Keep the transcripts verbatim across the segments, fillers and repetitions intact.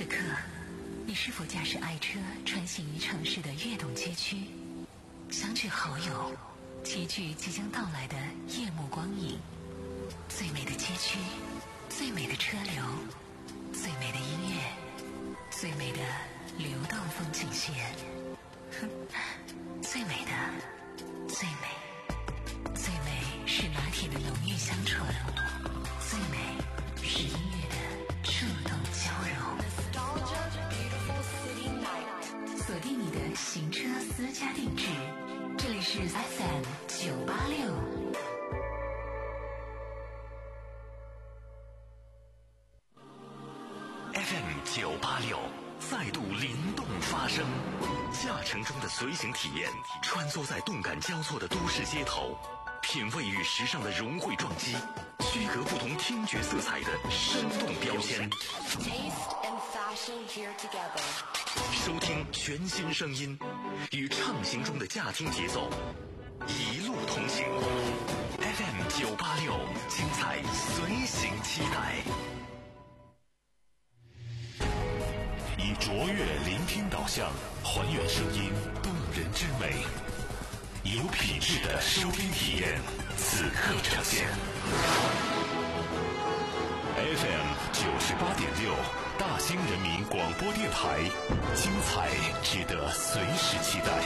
此刻，你是否驾驶爱车穿行于城市的跃动街区，相聚好友，齐聚即将到来的夜幕光影？最美的街区，最美的车流，最美的音乐，最美的流动风景线，最美的，最美，最美是拿铁的浓郁香醇，最美是音乐的触动交融。锁定你的行车私家定制，这里是 F M 九八六。 F M 九八六再度灵动发声，驾乘中的随行体验，穿梭在动感交错的都市街头，品味与时尚的融汇撞击，区隔不同听觉色彩的生动标签。收听全新声音，与畅行中的驾听节奏，一路同行。F M 九八六，精彩随行期待。以卓越聆听导向，还原声音动人之美，有品质的收听体验，此刻呈现。F M 九十八点六，大兴人民广播电台，精彩值得随时期待。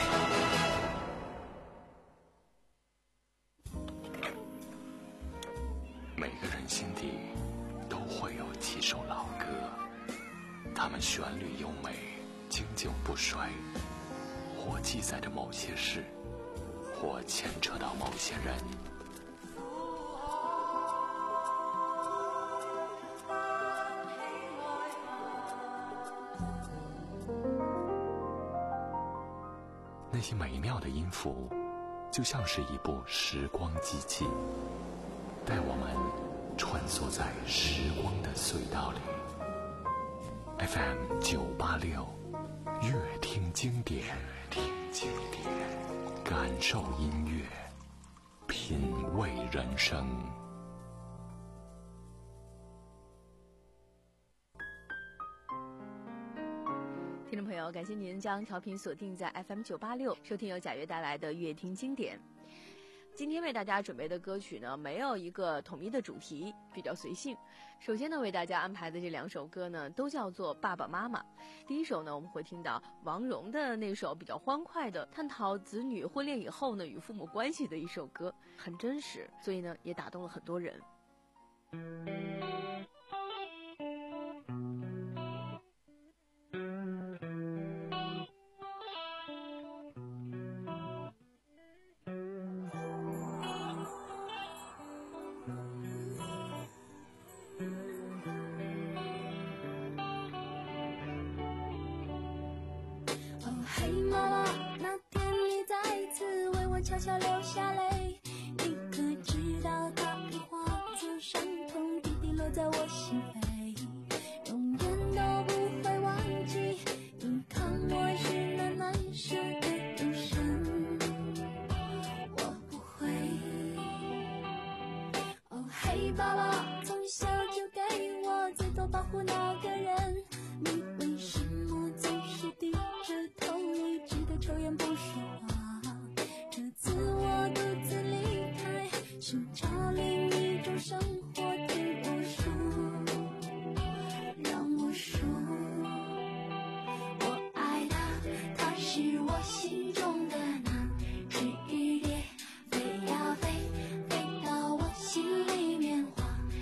每个人心底都会有几首老歌，它们旋律优美，经久不衰，或记载着某些事，或牵扯到某些人。那些美妙的音符，就像是一部时光机器，带我们穿梭在时光的隧道里。F M 九八六，乐听经典，听经典，感受音乐，品味人生。 听众朋友，感谢您将调频锁定在 F M 九八六，收听由贾跃带来的乐听经典。今天为大家准备的歌曲呢，没有一个统一的主题，比较随性。首先呢，为大家安排的这两首歌呢，都叫做爸爸妈妈。第一首呢，我们会听到王蓉的那首比较欢快的，探讨子女婚恋以后呢与父母关系的一首歌，很真实，所以呢也打动了很多人。 悄悄流下泪，你可知道它已化作伤痛，滴滴落在我心扉，永远都不会忘记你看我时那难舍的眼神。我不会。哦嘿爸爸，从小就给我最多保护那个人，你为什么总是低着头一直的抽烟不说话？这次我独自离开，寻找另一种生活，听我说，让我说，我爱他，他是我心中的那只蝶，飞呀飞，飞到我心里面，化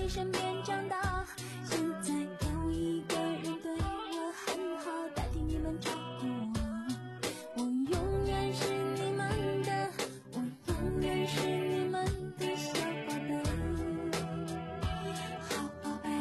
你身边长大，现在有一个人对我很好，代替你们照顾我。我永远是你们的，我永远是你们的小宝贝，好宝贝。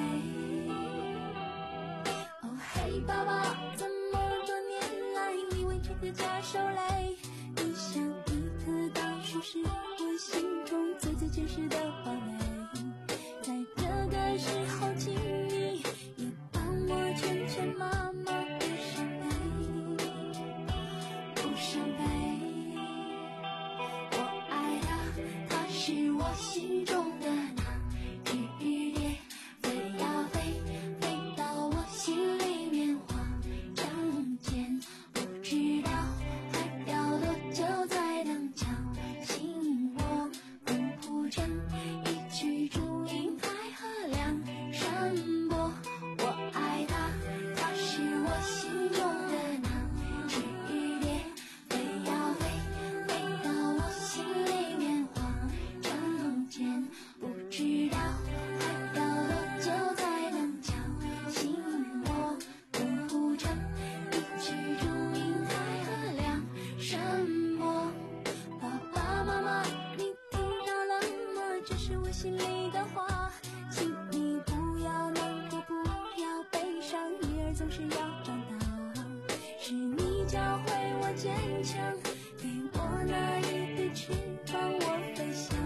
哦嘿，爸爸，这么多年来你为这个家受累，你像一颗大树，是我心中最最真实的堡垒。在这个时候，请你也帮我劝劝妈妈不伤悲，不伤悲。我爱她，她是我心中的那只雨蝶，飞呀飞，飞到我心里面化成茧，不知道还要多久才能叫醒我，风铺成一曲祝英台和梁山伯。我爱她，她是我心中的那只雨蝶，飞呀飞，飞到我心里面化成茧，不知道还要多久才能叫醒我，风铺成一曲祝英台和梁山伯。爸爸妈妈，你听到了吗？这是我心里的话，请你不要难过，不要悲伤，女儿总是要长大。是你教会我坚强，给我那一对翅膀，我飞翔，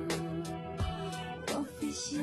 我飞翔。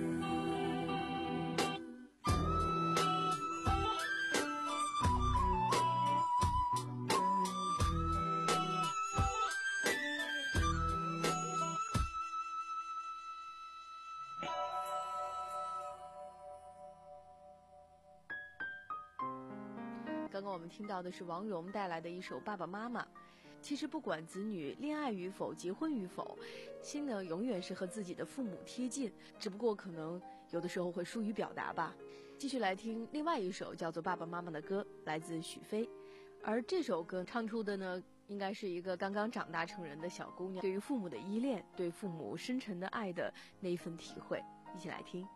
刚刚我们听到的是王蓉带来的一首《爸爸妈妈》。其实不管子女恋爱与否、结婚与否，心呢永远是和自己的父母贴近，只不过可能有的时候会疏于表达吧。继续来听另外一首叫做《爸爸妈妈》的歌，来自许飞。而这首歌唱出的呢，应该是一个刚刚长大成人的小姑娘对于父母的依恋，对父母深沉的爱的那一份体会。一起来听。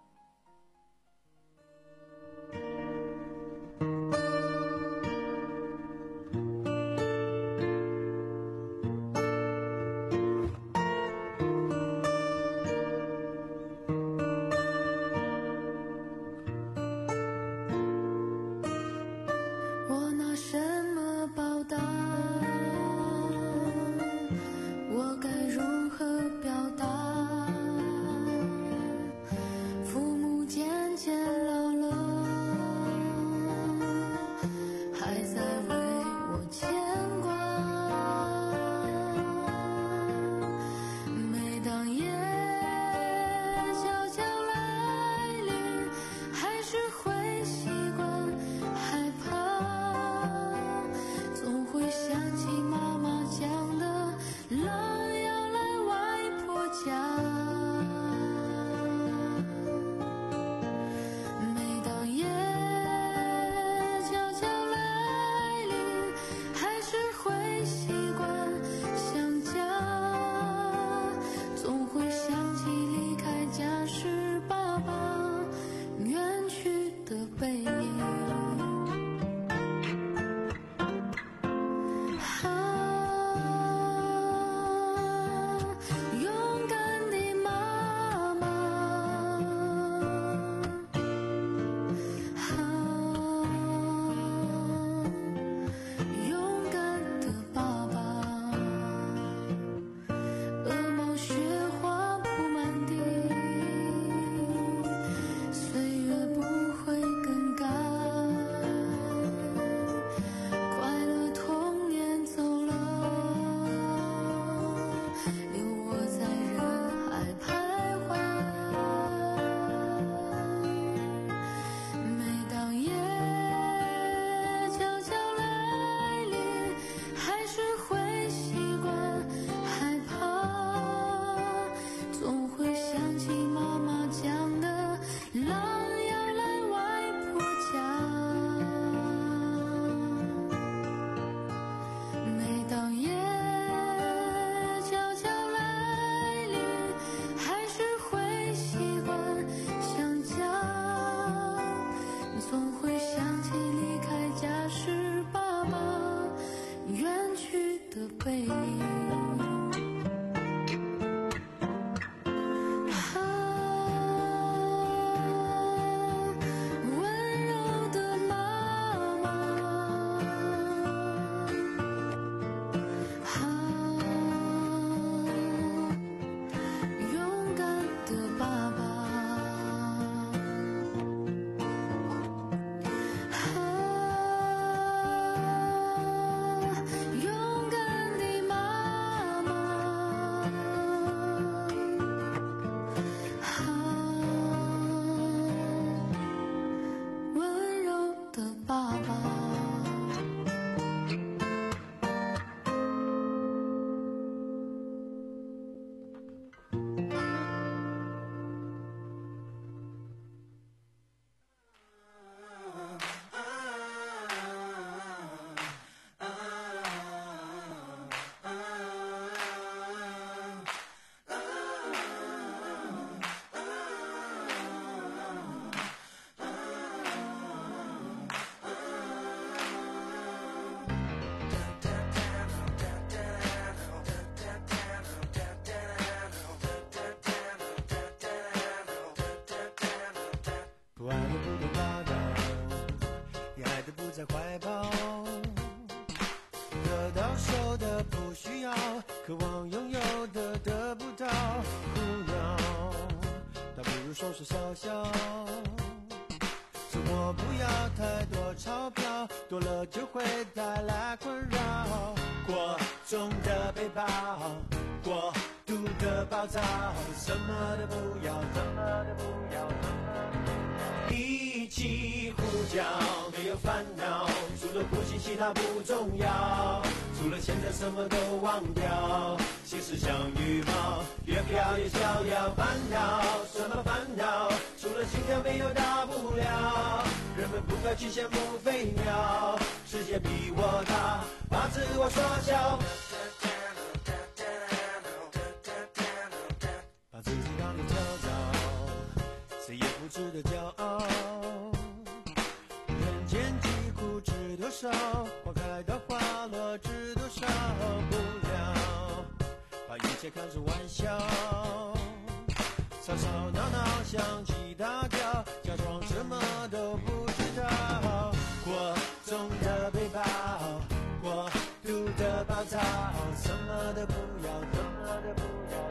我拿什么报答？我该如何表达？父说笑笑，生活不要太多钞票，多了就会带来困扰。过重的背包，过度的暴躁，什么都不要，什么都不要，什么都不要。一起呼叫，没有烦恼，除了呼吸其他不重要，除了现在什么都忘掉。心事像羽毛，越飘越逍遥。烦恼什么烦恼？除了心跳没有大不了。人们不该去羡慕飞鸟，世界比我大，把自我缩小，把自己当成跳蚤，谁也不值得骄傲。人间疾苦知多少？花开到花落知多少？不了，把一切看成玩笑，吵吵闹闹相机大调，假装什么都不知道。过重的背包，过度的暴躁，什么都不要，什么都不要。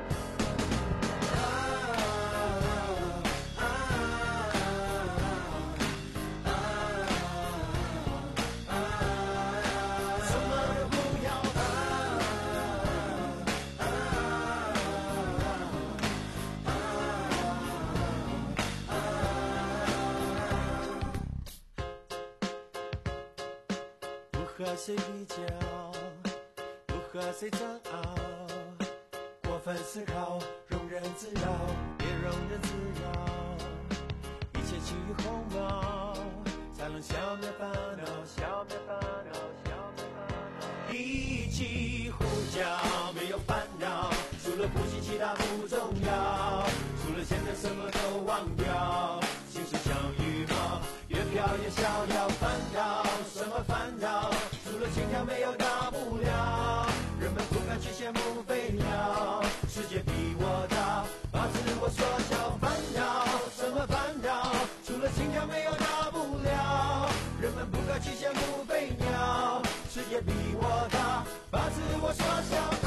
不和谁比较，不和谁争拗，过分思考，庸人自扰，别庸人自扰。一切起于鸿毛，才能消灭烦恼，消灭烦恼，消灭烦恼。一起呼叫，没有烦恼，除了呼吸其他不重要，除了现在什么都忘掉。心事像羽毛，越飘越逍遥。烦恼什么烦恼？除了心跳没有大不了。人们不敢去羡慕飞鸟，世界比我大，把自我缩小。烦恼什么烦恼？除了心跳没有大不了。人们不敢去羡慕飞鸟，世界比我大，把自我缩小。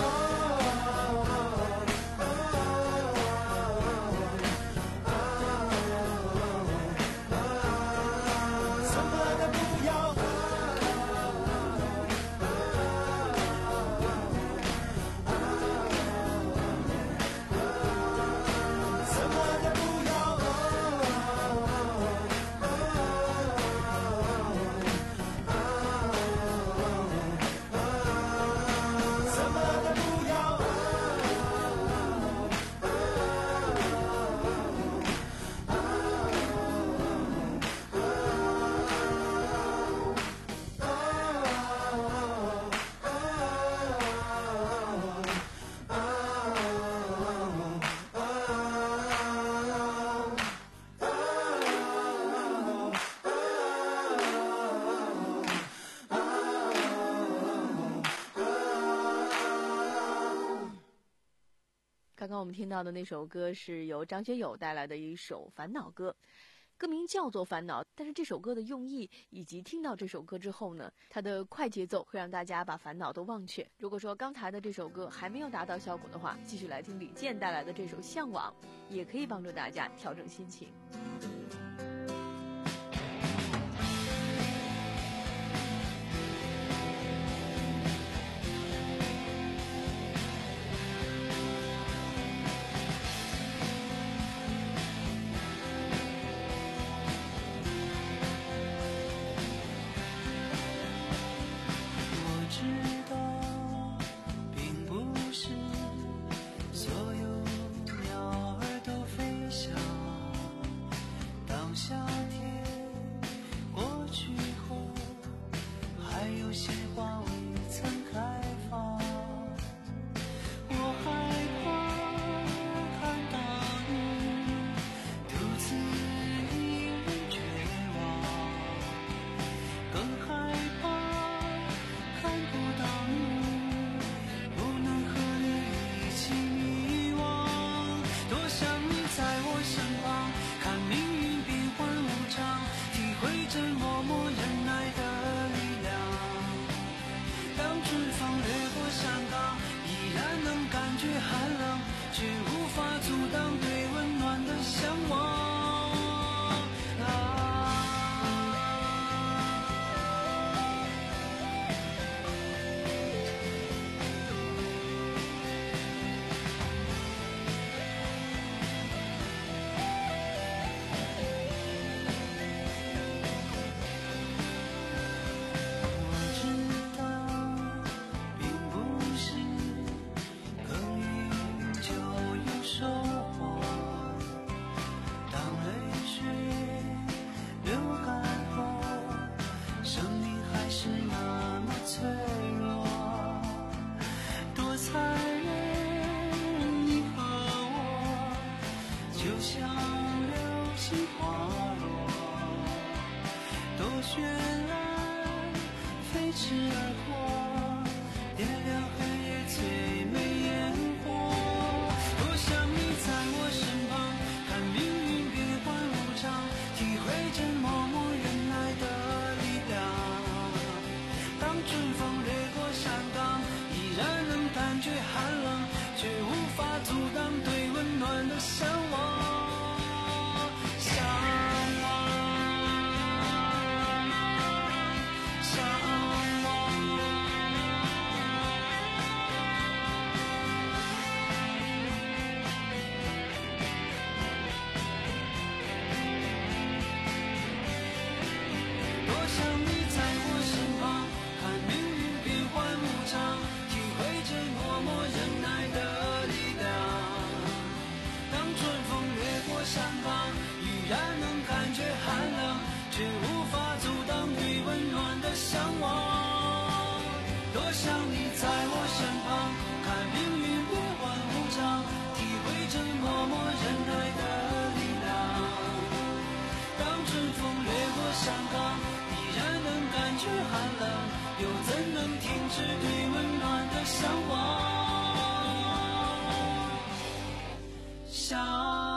刚刚我们听到的那首歌是由张学友带来的一首烦恼歌，歌名叫做烦恼，但是这首歌的用意以及听到这首歌之后呢，它的快节奏会让大家把烦恼都忘却。如果说刚才的这首歌还没有达到效果的话，继续来听李健带来的这首向往，也可以帮助大家调整心情。 多想你在我身旁，看命运变幻。 心滑落，多绚烂，飞驰而过，点亮黑夜最美烟火。多想你在我身旁，看命运变幻无常，体会着默默忍耐的力量。当春风掠过山岗，依然能感觉寒冷，却无法阻挡对温暖的向往。向往，向往。多想你在我身旁，看命运变幻无常，体会着默默忍耐的力量。当春风掠过山岗，依然能感觉寒冷，却无法阻挡对温暖的向往。多想你在我身旁，看命运变幻无常，体会着默默忍耐的力量。当春风掠过山岗，依然能感觉寒冷，又怎能停止对温暖的向往？向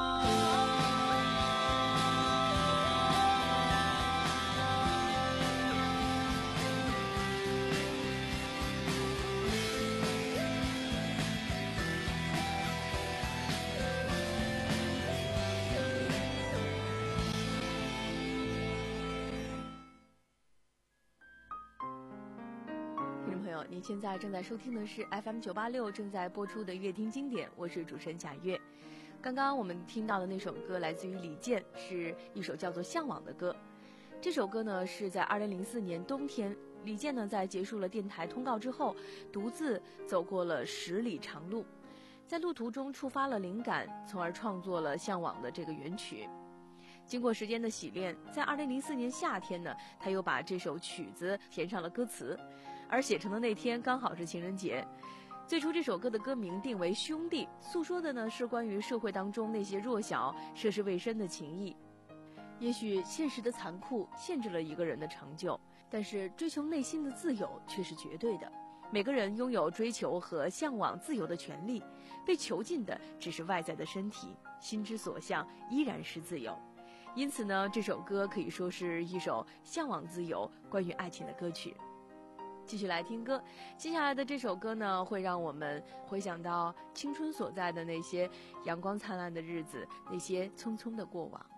听众朋友，您现在正在收听的是 F M 九八六正在播出的乐听经典，我是主持人贾月。刚刚我们听到的那首歌来自于李健，是一首叫做《向往》的歌。这首歌呢是在二零零四年冬天，李健呢在结束了电台通告之后，独自走过了十里长路，在路途中触发了灵感，从而创作了《向往》的这个原曲。经过时间的洗练，在二零零四年夏天呢，他又把这首曲子填上了歌词，而写成的那天刚好是情人节。最初这首歌的歌名定为《兄弟》，诉说的呢是关于社会当中那些弱小、涉世未深的情谊。也许现实的残酷限制了一个人的成就，但是追求内心的自由却是绝对的。每个人拥有追求和向往自由的权利，被囚禁的只是外在的身体，心之所向依然是自由。因此呢，这首歌可以说是一首向往自由、关于爱情的歌曲。继续来听歌，接下来的这首歌呢，会让我们回想到青春所在的那些阳光灿烂的日子，那些匆匆的过往。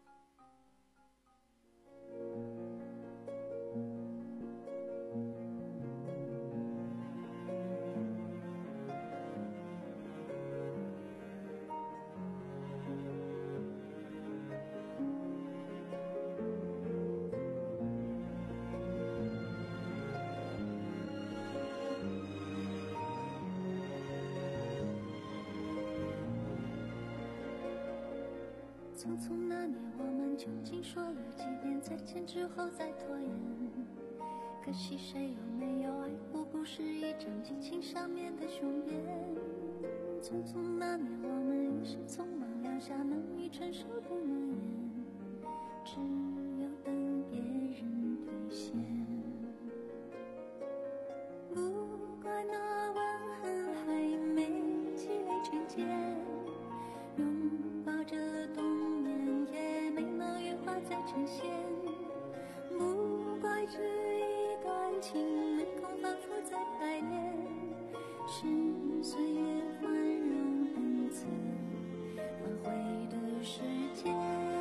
匆匆那年，我们究竟说了几遍再见之后再拖延？可惜谁有没有爱过，不是一张激情上面的雄辩。匆匆那年，我们一时匆忙撂下难以承受的诺言，只有等别人兑现。不怪那吻痕还没积累成茧，拥抱着冬眠也没能羽化再成仙。不怪这一段情没空反复再排练，是岁月宽容恩赐挽回的时间。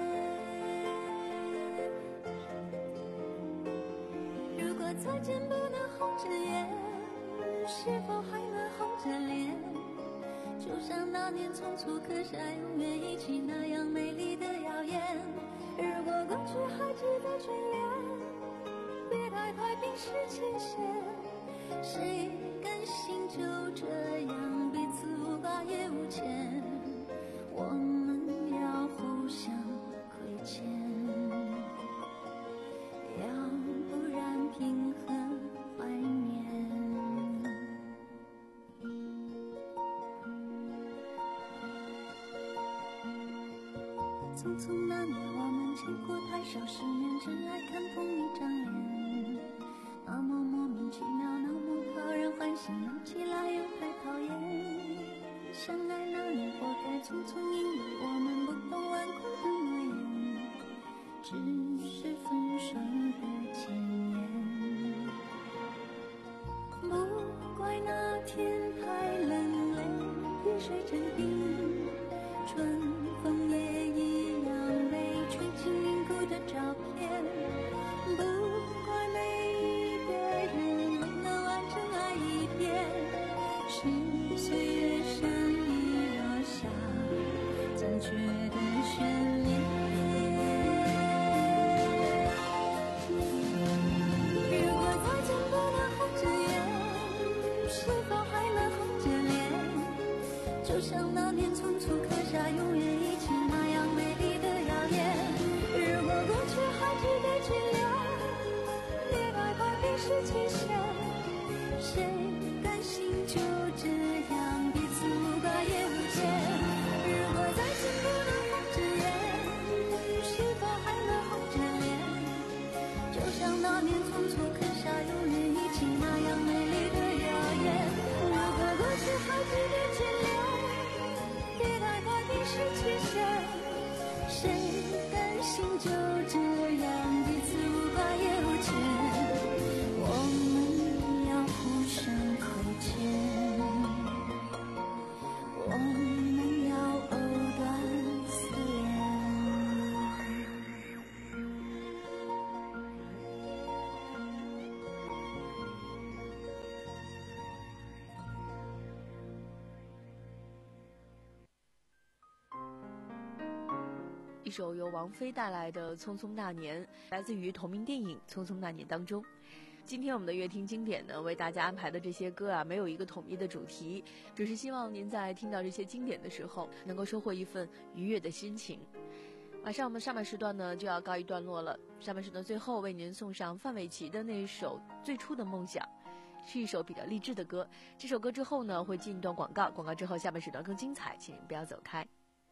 如果再见不能红着眼，是否还能红着脸？就像那年匆促刻下永远一起那样美丽的谣言。如果过去还值得眷恋，别太快冰释前嫌。谁甘心就这样彼此无挂也无牵？我们要互相亏欠，要不然凭何怀念？匆匆匆那年，我们见过太少世面，只爱看同一张脸。那么莫名其妙，那么讨人欢喜，闹起来又太讨厌。相爱那年，活该匆匆，因为我们不懂顽固的诺言，只是分手的前言。不怪那天太冷，泪滴水成冰，春风也一样被吹进凝固的照片。不怪每一个人都能完整爱一遍，是岁月善意落下残缺的悬念。如果再见不能红着眼，是否还能红着脸？就像那年匆促刻下永远一起那样美丽的谣言。如果过去还值得去留，别害怕冰释前嫌，谁甘心就这样彼此无挂也无牵？如果再见不能红着眼，是否还能红着脸？就像那年匆促刻下永远一起那样美丽的谣言。如果过去还值得去留，别害怕冰释前嫌，谁甘心就这样彼此无挂也无牵？我们要互相亏欠，我们要藕断丝连。 一首由王菲带来的《匆匆那年》，来自于同名电影《匆匆那年》当中。今天我们的乐听经典呢，为大家安排的这些歌啊，没有一个统一的主题，只是希望您在听到这些经典的时候，能够收获一份愉悦的心情。马上我们上半时段呢就要告一段落了，上半时段最后为您送上范玮琪的那一首《最初的梦想》，是一首比较励志的歌。这首歌之后呢会进一段广告，广告之后下半时段更精彩，请您不要走开。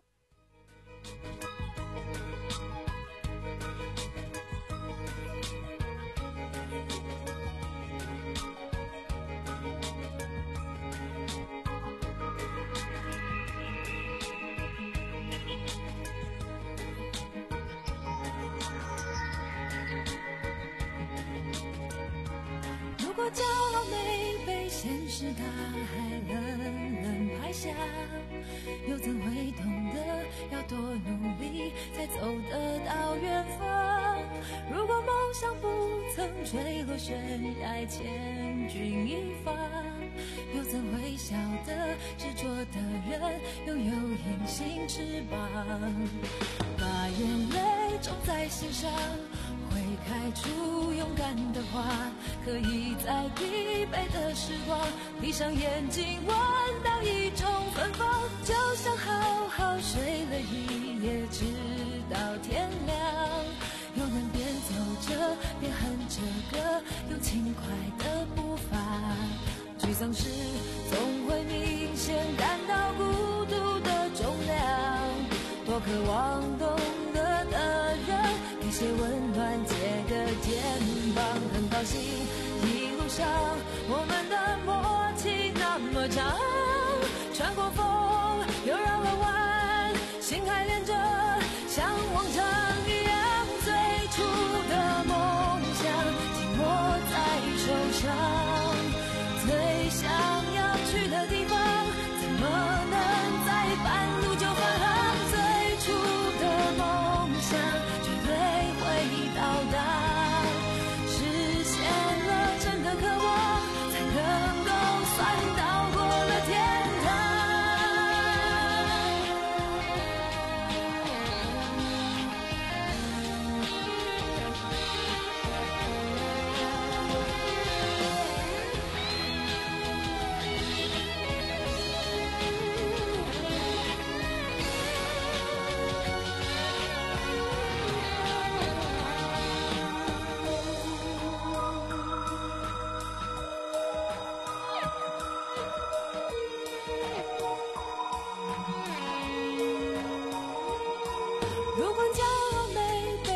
如果骄傲没被现实大海冷冷拍下，又怎会懂得要多努力才走得到远方？如果梦想不曾坠落悬崖千钧一发，又怎会晓得执着的人拥有隐形翅膀？把眼泪种在心上，会开出勇敢的花，可以在疲惫的时光闭上眼睛闻到一种芬芳，就像好好睡了一夜直到天亮，又能边走着边哼着歌，用轻快的步伐。沮丧时总会明显感到孤独的重量，多渴望懂得的人给些温暖，借个肩膀。很高兴一路上我们的默契那么长，穿过风又绕了弯，心还连着像往常一样，最初的梦想紧握在手上，最想要去的地方怎么能在半路就返航？最初的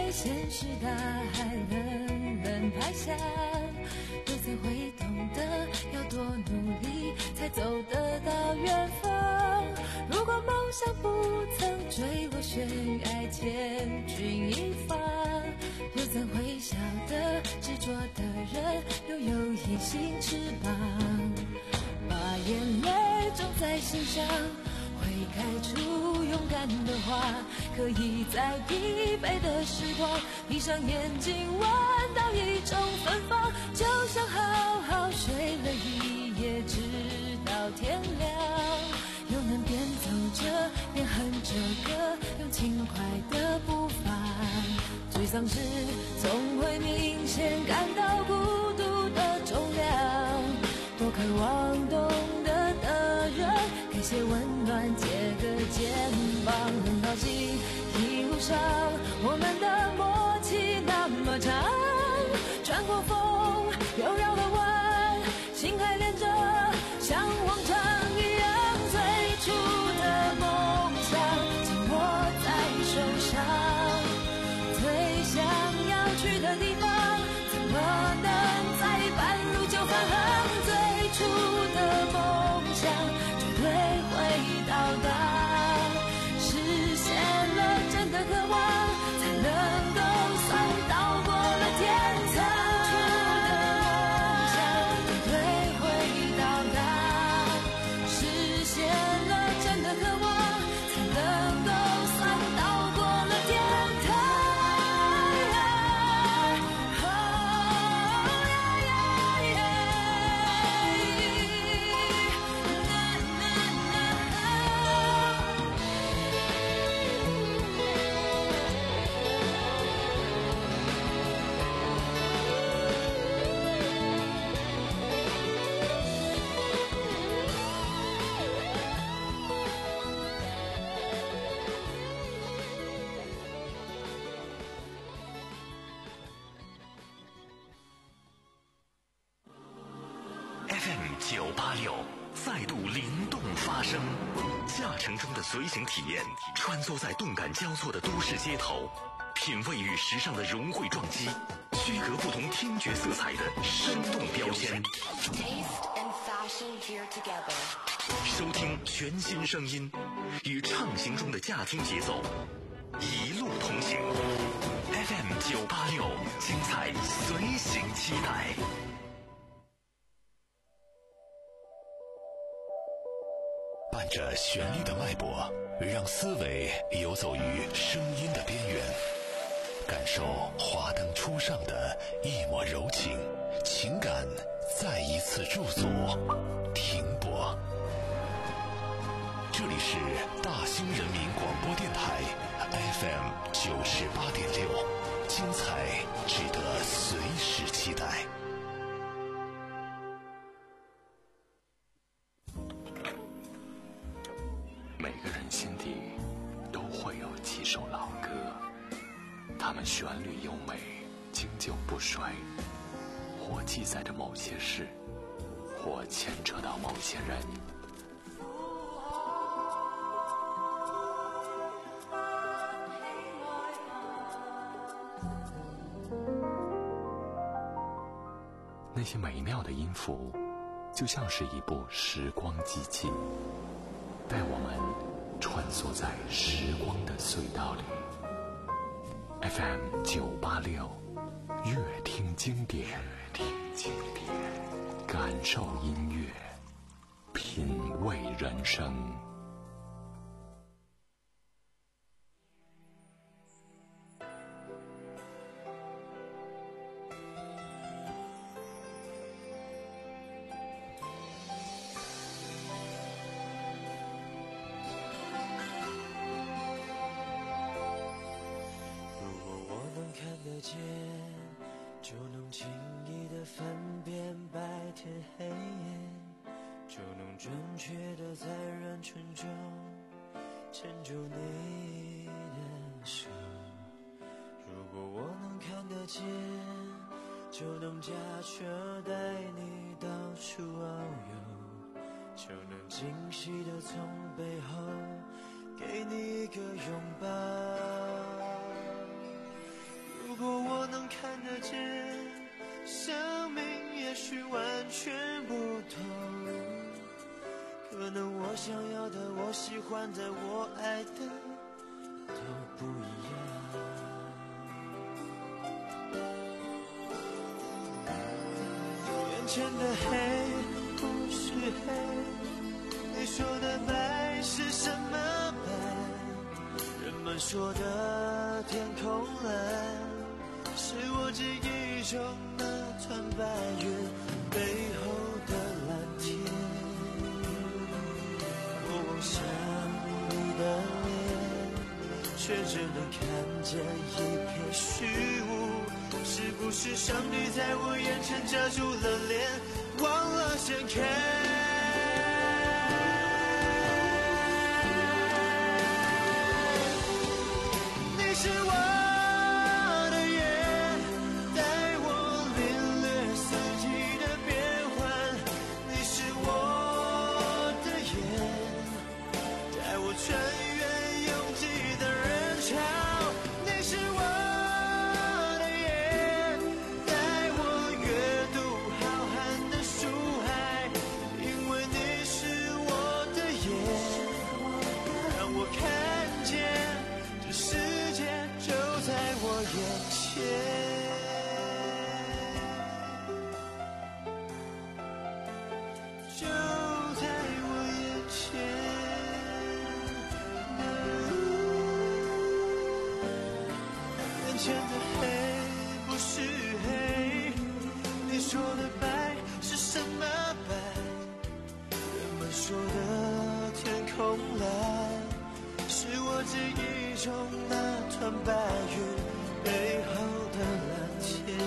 被现实大海冷冷拍下，又怎会懂得要多努力才走得到远方？如果梦想不曾坠落悬崖，千钧一发，又怎会晓得执着的人拥有隐形翅膀？把眼泪种在心上，会开出勇敢的花，可以在疲惫的时光闭上眼睛闻到一种芬芳，就像好好睡了一夜直到天亮，又能边走着边哼着歌，用轻快的步伐，沮丧时总会明显感到孤独的重量，多渴望懂得的人给些温暖，借个肩膀，很高兴一路上我们的默契那么长，穿过风又绕了弯，心还连着像往常一样，最初的梦想紧握在手上，最想要去的地方怎么能在半路就返航？最初的梦想绝对会到达，实现了真的渴望，才能够算到过了天堂。最初的梦想绝对会到达，实现了真的渴望，才能够算到过了天堂。 F M 九八六再度灵动发声，驾乘中的随行体验，穿梭在动感交错的都市街头，品味与时尚的融汇撞击，区隔不同听觉色彩的生动标签。 Taste and fashion here together. 收听全新声音，与畅行中的驾听节奏，一路同行。F M 九八六，精彩随行期待。伴着旋律的脉搏，让思维游走于声音的边缘，感受华灯初上的一抹柔情，情感再一次驻足停泊。这里是大兴人民广播电台 F M 九十八点六，精彩值得随时期待。每个人心底都会有几首老歌，它们旋律优美，经久不衰，或记载着某些事，或牵扯到某些人。那些美妙的音符，就像是一部时光机器，带我们穿梭在时光的隧道里。F M 九八六，乐听经典，乐听经典，感受音乐，品味人生。 就能轻易地分辨白天黑夜，就能准确地在人群中牵住你的手。如果我能看得见，就能驾车带你到处遨游，就能惊喜地从背后给你一个拥抱。 看得见，生命也许完全不同。可能我想要的，我喜欢的，我爱的都不一样。眼前的黑不是黑，你说的白是什么白？人们说的天空蓝，是我记忆中那团白云背后的蓝天。我望向你的脸，却只能看见一片虚无。是不是上帝在我眼前遮住了脸，忘了掀开？你是我的眼，带我领略四季的变换。你是我的眼，带我穿越拥挤的人潮。你是我的眼，带我阅读浩瀚的书海。因为你是我的眼，让我看见这世界就在我眼前。就在我眼前，眼前的黑不是黑，你说的白是什么白？人们说的天空蓝，是我记忆中那团白云背后的蓝天。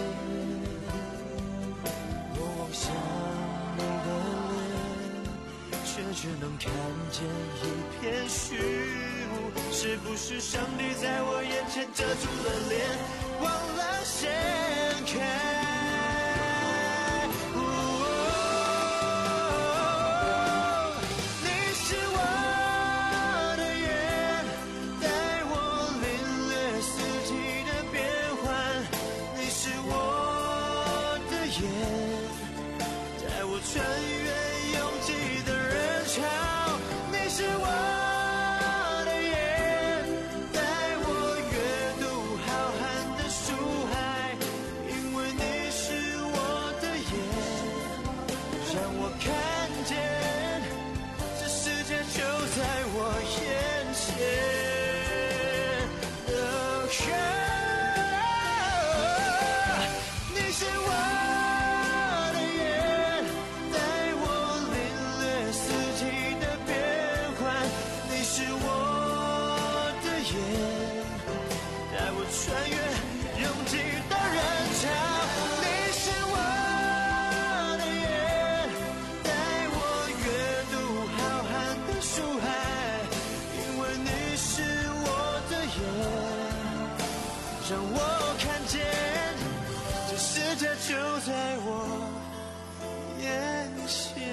我望向你的脸，却只能看见一片虚无。是不是上帝在我眼前遮住了脸，忘了掀开？你是我的眼，带我领略四季的变换。你是我的眼，带我穿越拥挤的人潮。你是我的眼，带我阅读浩瀚的书海。因为你是我的眼，让我看见这世界就在我眼前。你是我的眼，带我领略四季的变换。你是我的眼，带我穿越拥挤的人潮。你是我的眼，带我阅读浩瀚的书海。因为你是我的眼，让我看见这世界就在我眼前，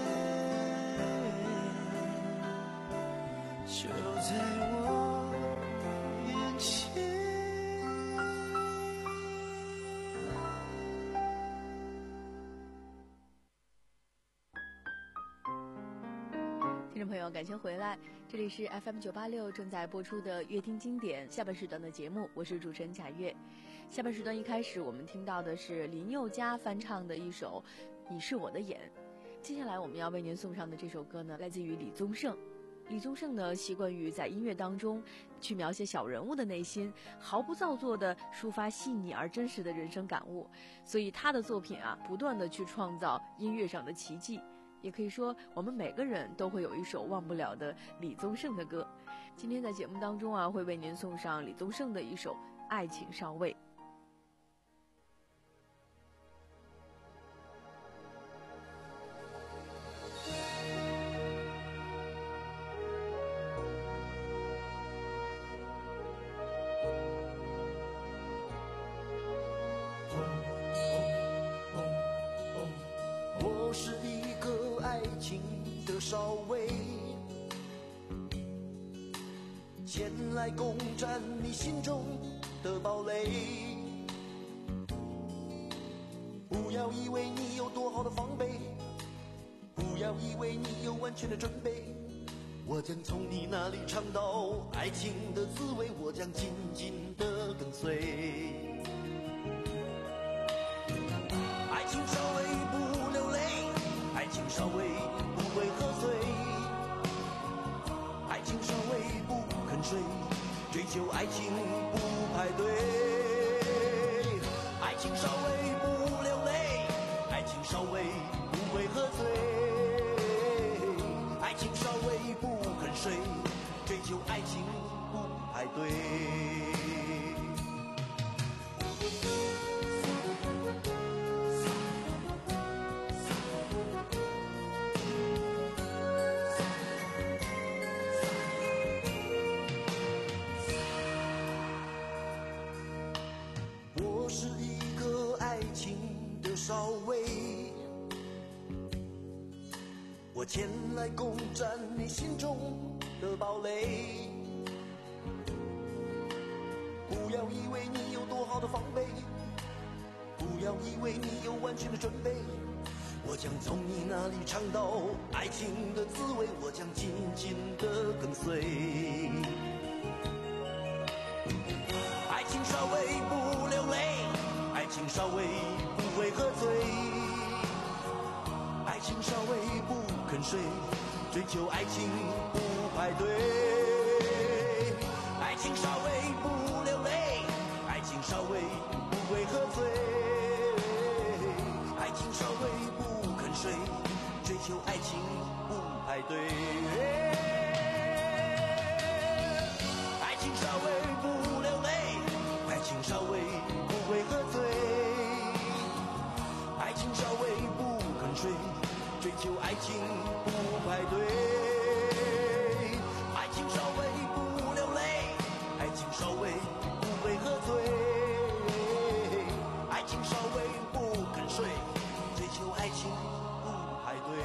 就在我眼前。 听众朋友，感谢回来，这里是 F M 九八六正在播出的乐听经典下半时段的节目，我是主持人贾月。下半时段一开始，我们听到的是林宥嘉翻唱的一首《你是我的眼》。接下来我们要为您送上的这首歌呢，来自于李宗盛。李宗盛呢，习惯于在音乐当中去描写小人物的内心，毫不造作地抒发细腻而真实的人生感悟，所以他的作品啊，不断地去创造音乐上的奇迹。也可以说，我们每个人都会有一首忘不了的李宗盛的歌。今天在节目当中啊，会为您送上李宗盛的一首《爱情上位》。 我是一个爱情的少尉，前来攻占你心中的堡垒。 不要以为你有多好的防备，不要以为你有完全的准备，我将从你那里尝到爱情的滋味，我将紧紧地跟随。爱情稍微不流泪，爱情稍微不会喝醉，爱情稍微不肯睡，追求爱情不排队。爱情稍微不流泪，爱情稍微不会喝醉，爱情稍微不肯睡，追求爱情不排队。我是一个爱情的少尉，我前来攻占你心中的堡垒。不要以为你有多好的防备，不要以为你有完全的准备，我将从你那里尝到爱情的滋味，我将紧紧地跟随。爱情稍微不流泪，爱情稍微不会喝醉，爱情稍微不肯睡，追求爱情不排队。爱情稍微不流泪，爱情稍微不会喝醉，爱情稍微不肯睡，追求爱情不排队。爱情稍微不流泪，爱情稍微不会喝醉，爱情稍微不肯睡，追求爱情不排队。爱情稍微不流泪，爱情稍微不会喝醉，爱情稍微不肯睡，追求爱情不排队。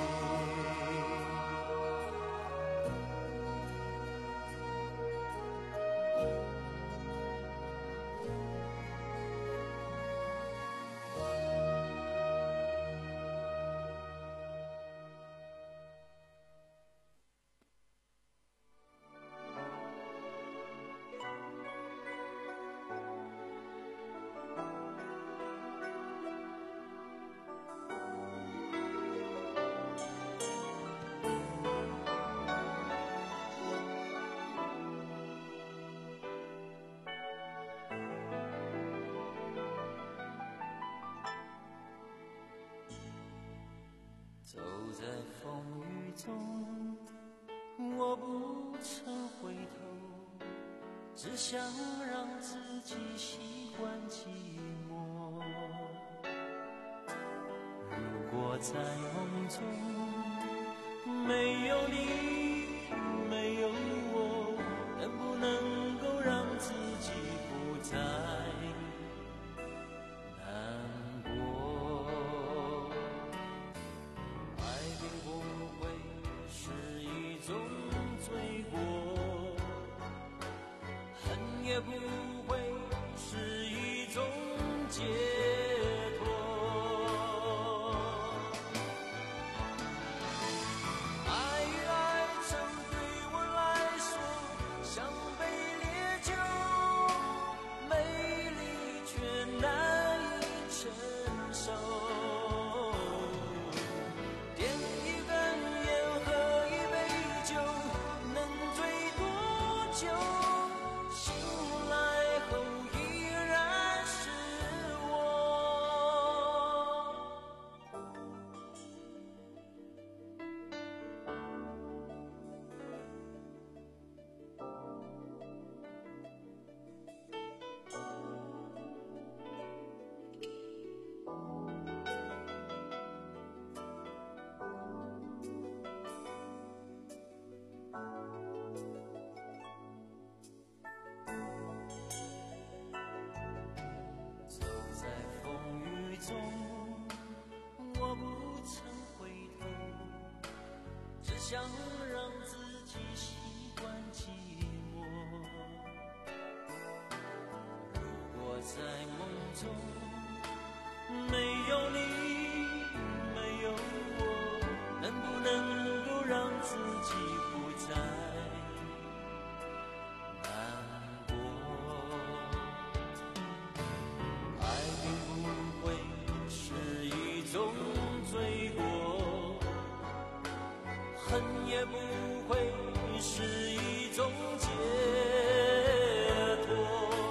走在风雨中，我不曾回头，只想让自己习惯寂寞。如果在梦中没有你，没有我，能不能够让自己不再也不会是一种解脱。爱与爱曾对我来说像杯烈酒，美丽却难以承受。点一根烟，喝一杯酒，能醉多久？想让自己习惯寂寞。如果在梦中没有你没有我，能不能够让自己不再难过？爱并不会是一种罪过，恨也不会是一种解脱。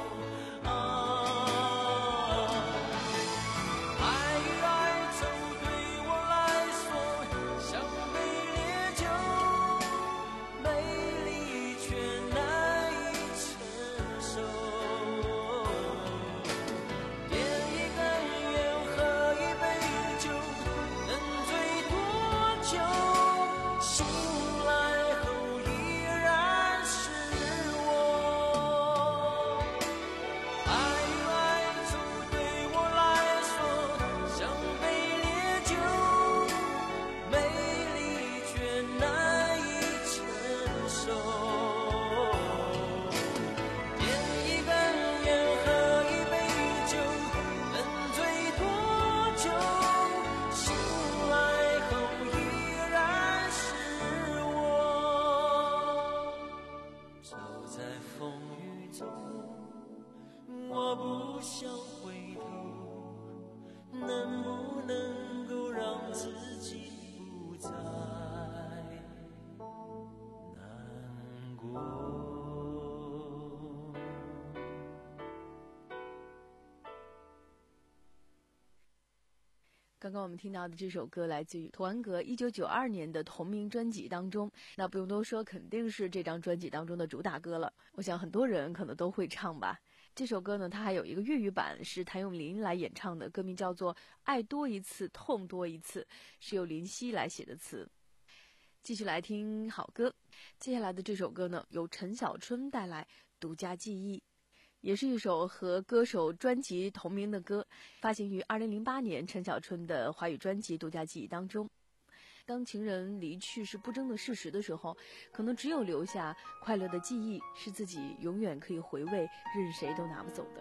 刚刚我们听到的这首歌来自于童安格一九九二年的同名专辑当中，那不用多说，肯定是这张专辑当中的主打歌了。我想很多人可能都会唱吧。这首歌呢，它还有一个粤语版，是谭咏麟来演唱的，歌名叫做《爱多一次，痛多一次》，是由林夕来写的词。继续来听好歌，接下来的这首歌呢，由陈小春带来《独家记忆》。也是一首和歌手专辑同名的歌，发行于二零零八年陈小春的华语专辑《独家记忆》当中。当情人离去是不争的事实的时候，可能只有留下快乐的记忆，是自己永远可以回味，任谁都拿不走的。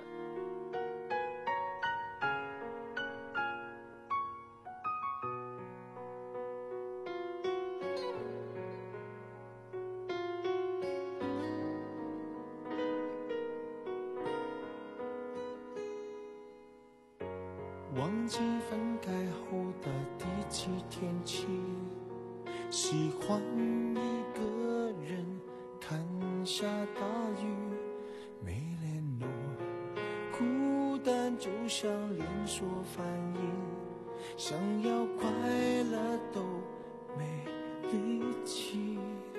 忘记分开后的第几天起，喜欢一个人看下大雨，没联络，孤单就像连锁反应，想要快乐都没力气，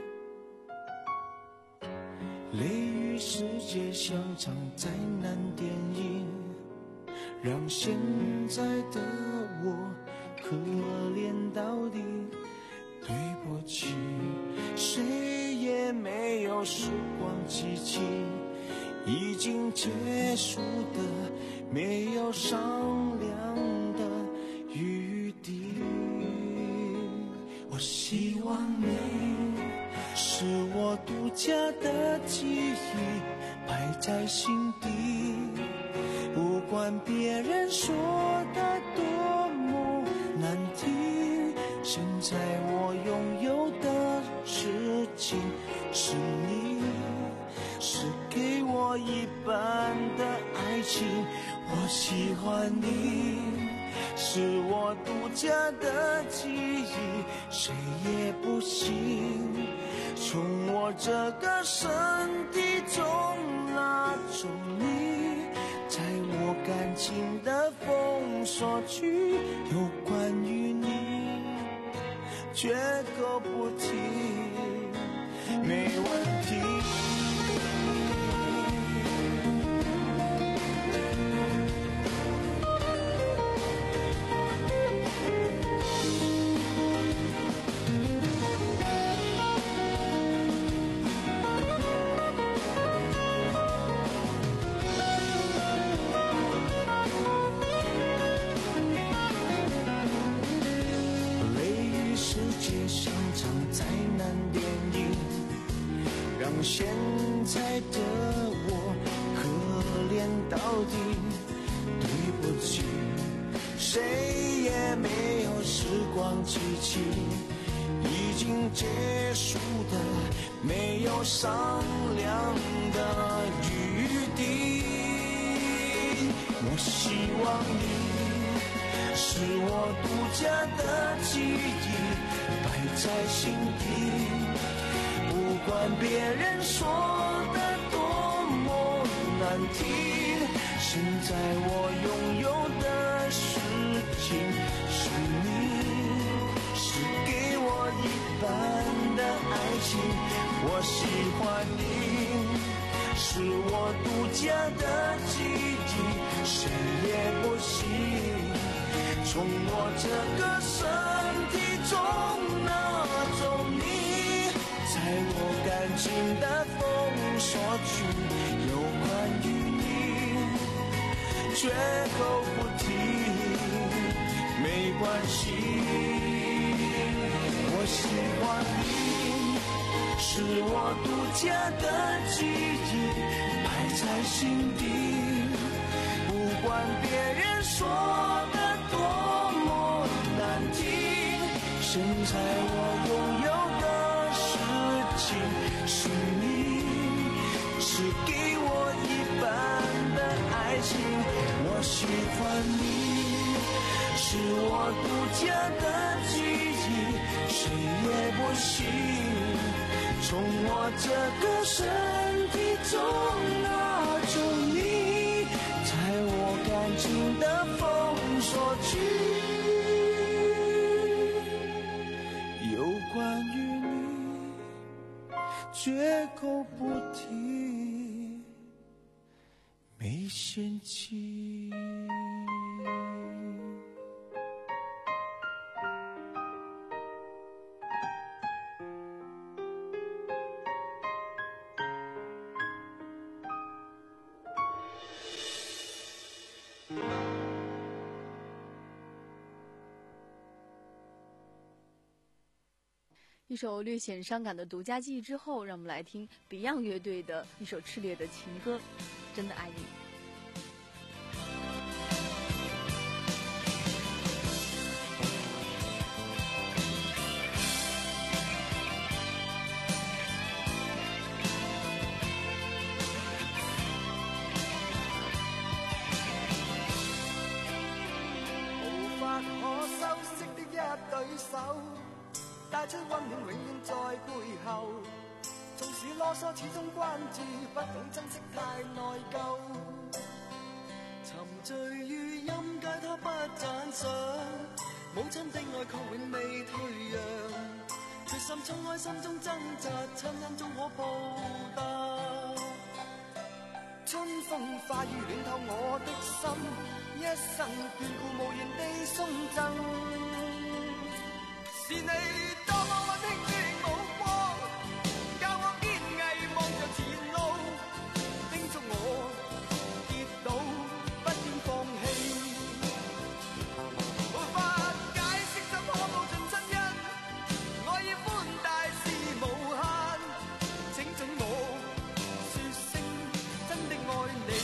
雷雨世界像场灾难电影，让现在的我可怜到底。对不起，谁也没有时光机器，已经结束的没有商量的余地。我希望你是我独家的记忆，摆在心底，不管别人说的多么难听，现在我拥有的事情是你，是给我一半的爱情。我喜欢你，是我独家的记忆，谁也不行从我这个身体中拿走你，在我感情的封锁区，有关于你绝口不提，没问题。现在的我可怜到底，对不起，谁谁也没有时光机器，已经结束的没有商量的余地。我希望你是我独家的记忆，摆在心底，不管别人说的多么难听，现在我拥有的事情是你，是给我一半的爱情。我喜欢你，是我独家的记忆，谁也不行从我这个身体中拿走你。在我感情的封锁区，有关于你绝口不提，没关系。我喜欢你，是我独家的记忆，摆在心底，不管别人说的多么难听，现在我拥有的事情是你，是给我一半的爱情。我喜欢你，是我独家的记忆，谁也不行从我这个身体中拿走你，在我感情的封锁区，有关于你绝口不提，没嫌弃。 一首略显伤感的独家记忆之后，让我们来听 Beyond 乐队的一首炽烈的情歌《真的爱你》。 無法可修飾的一對手，帶出溫暖永遠在背後，縱使囉嗦始終關注，不懂珍惜太內疚，沉醉於音階他不讚賞，母親的愛卻永未退讓，決心衝開心中掙扎，親恩終可報答。春風化雨暖透我的心，一生眷顧無言地送贈，是你多麼溫馨的目光，教我堅毅望着前路，叮囑我跌倒不應放棄，無法解釋怎可報盡親恩，愛意寬大是無限，請准我說聲真的愛你。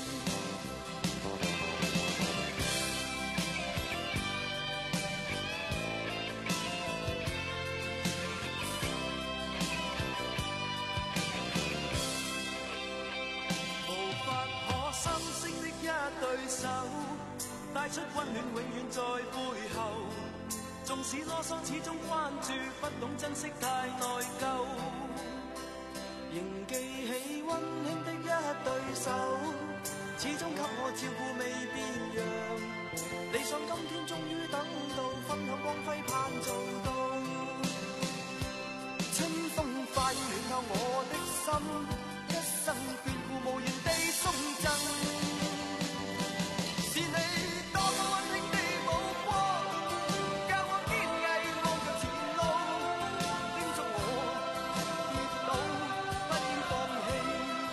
對手帶出溫暖永遠在背後，縱使囉嗦始終關注，不懂珍惜太內疚，仍記起溫馨的一對手，始終給我照顧未變樣，理想今天終於等到，分享光輝盼做到，春風化雨暖透我的心，一生眷顧無言地送贈。是你多麼溫馨的目光，教我堅毅望着前路，叮囑我跌倒不應放棄，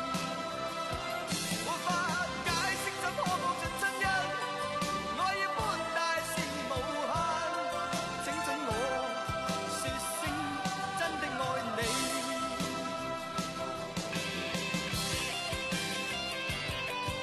無法解釋怎可報盡親恩，愛意寬大是無限，請准我說聲真的愛你。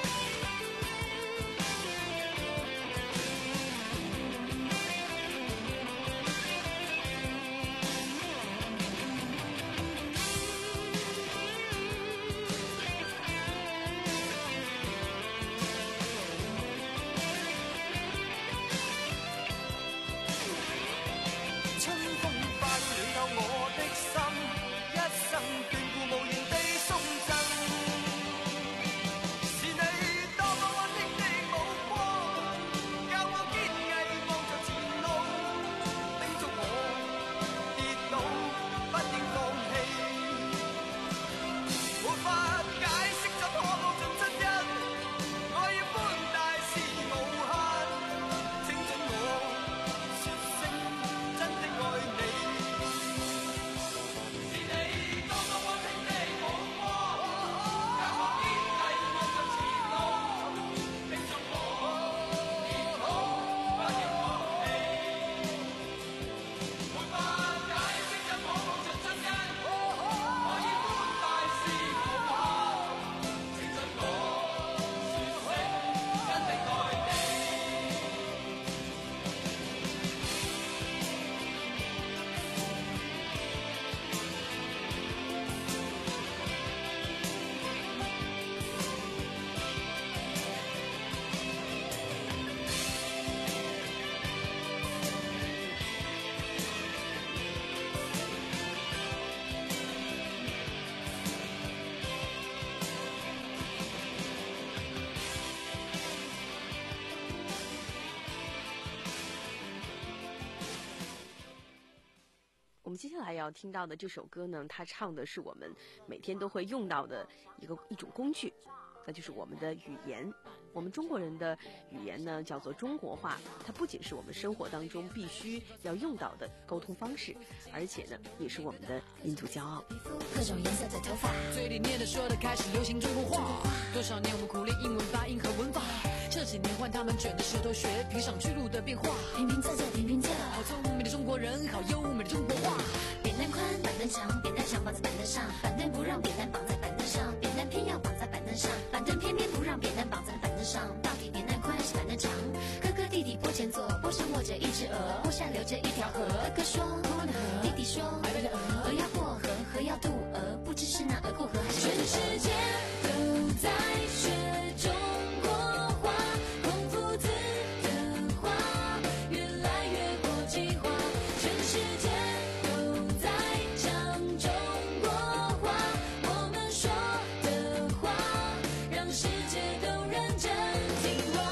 要听到的这首歌呢，它唱的是我们每天都会用到的一个一种工具，那就是我们的语言。我们中国人的语言呢叫做中国话，它不仅是我们生活当中必须要用到的沟通方式，而且呢也是我们的民族骄傲。 各种颜色的头发， 嘴里念的说的开始流行中国话，多少年我们苦练英文发音和文法，这几年换他们卷着舌头学评上去路的变化， 平平仄仄平平仄， 好聪明的中国人，好优美的中国话。 扁担宽板凳长，扁担长绑在板凳上，板凳不让扁担绑在板凳上，扁担偏要绑在板凳上，板凳偏偏不让扁担绑在板凳上，到底扁担宽是板凳长？哥哥弟弟坡前坐，坡上卧着一只鹅，坡下流着一条河。哥哥说过了河，弟弟说来了鹅，鹅要过河，河要渡鹅，不知是那鹅过河还是全世界都在学中国话，孔夫子的话越来越国际化，全世界都在讲中国话，我们说的话让世界都认真听话。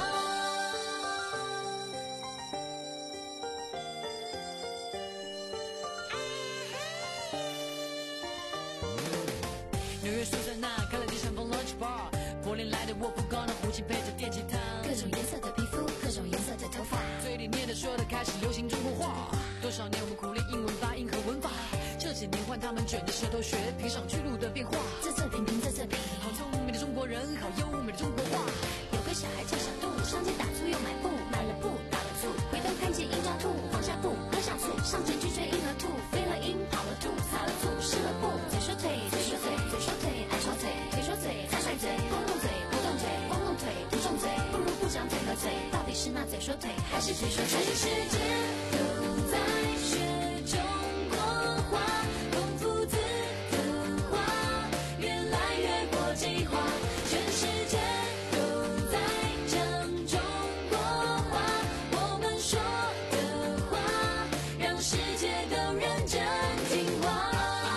纽约苏珊娜开了第三方 lunch bar， 柏林来的我不高，那胡琴配着电吉他， 各种颜色的皮肤，各种颜色的头发， 嘴里念的说的开始流行中国话，多少年我们苦练英文发音和文法，这几年换他们卷着舌头学评上去路的变化， 仄仄平平仄仄平， 好聪明的中国人，好优美的中国话。 有个小孩叫小杜，上街打醋又买布，买了布打了醋，回头看见鹰抓兔，放下布喝下醋，上前去追鹰和兔，飞了鹰跑了兔，踩了醋湿了布，嘴说腿嘴说腿嘴说腿爱吵嘴，腿说嘴踩甩嘴，光动嘴不动腿，光动腿不动嘴，不如不长腿和嘴，到底是那嘴说腿还是嘴说腿？全世界都在学中国话，孔夫子的话越来越国际化，全世界都在讲中国话，我们说的话让世界都认真听话。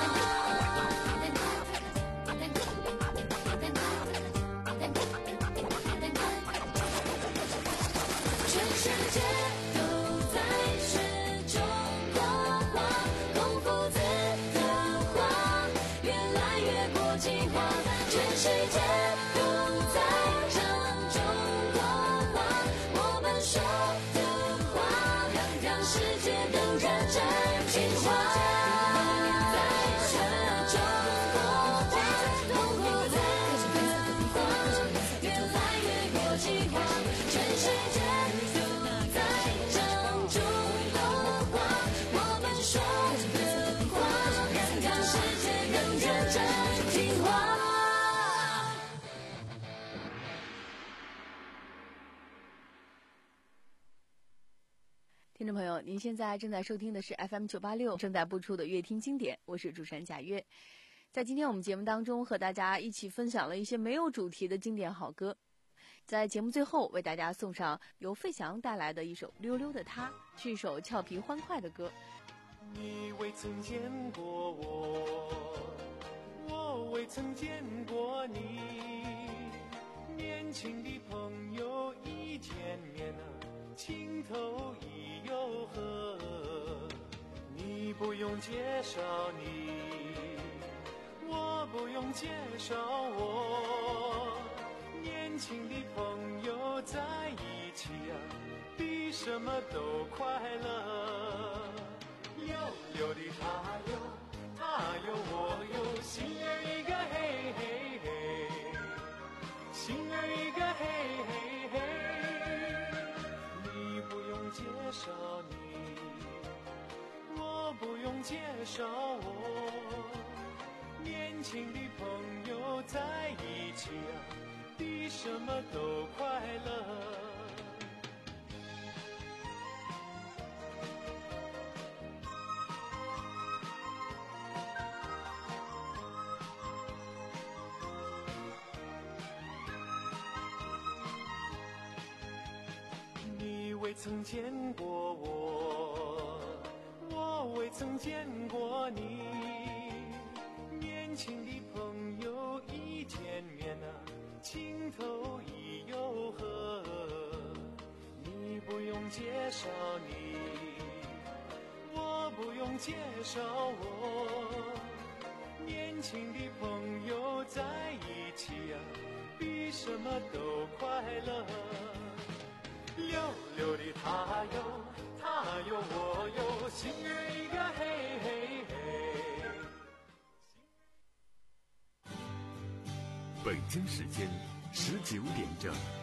全世界都在学中国话，孔夫子的话越来越国际化，全世界都在讲中国话，我们说的话让世界都认真听话。在学中国话，孔夫子的话越来越国际化，全世界都在讲中国话，我们说的话让世界更认真听话。 听众朋友，您现在正在收听的是 F M 九八六正在播出的乐听经典，我是主持人贾月。在今天我们节目当中，和大家一起分享了一些没有主题的经典好歌。在节目最后，为大家送上由费翔带来的一首《溜溜的他》，是一首俏皮欢快的歌。 你未曾见过我，我未曾见过你，年轻的朋友一见面啊，情投意又合。你不用介绍你，我不用介绍我，年轻的朋友在一起啊，比什么都快乐。溜溜的他哟，他哟我哟，心儿一个嘿嘿嘿，心儿一个嘿嘿嘿。你不用介绍你，我不用介绍我，年轻的朋友在一起啊，比什么都快乐。你未曾见过我，我未曾见过你，年轻的朋友一见面啊，情投意又合。你不用介绍你，我不用介绍我，年轻的朋友在一起呀、啊，比什么都快乐。溜溜的他有他有我有，心儿一个嘿嘿嘿。 北京时间十九点整。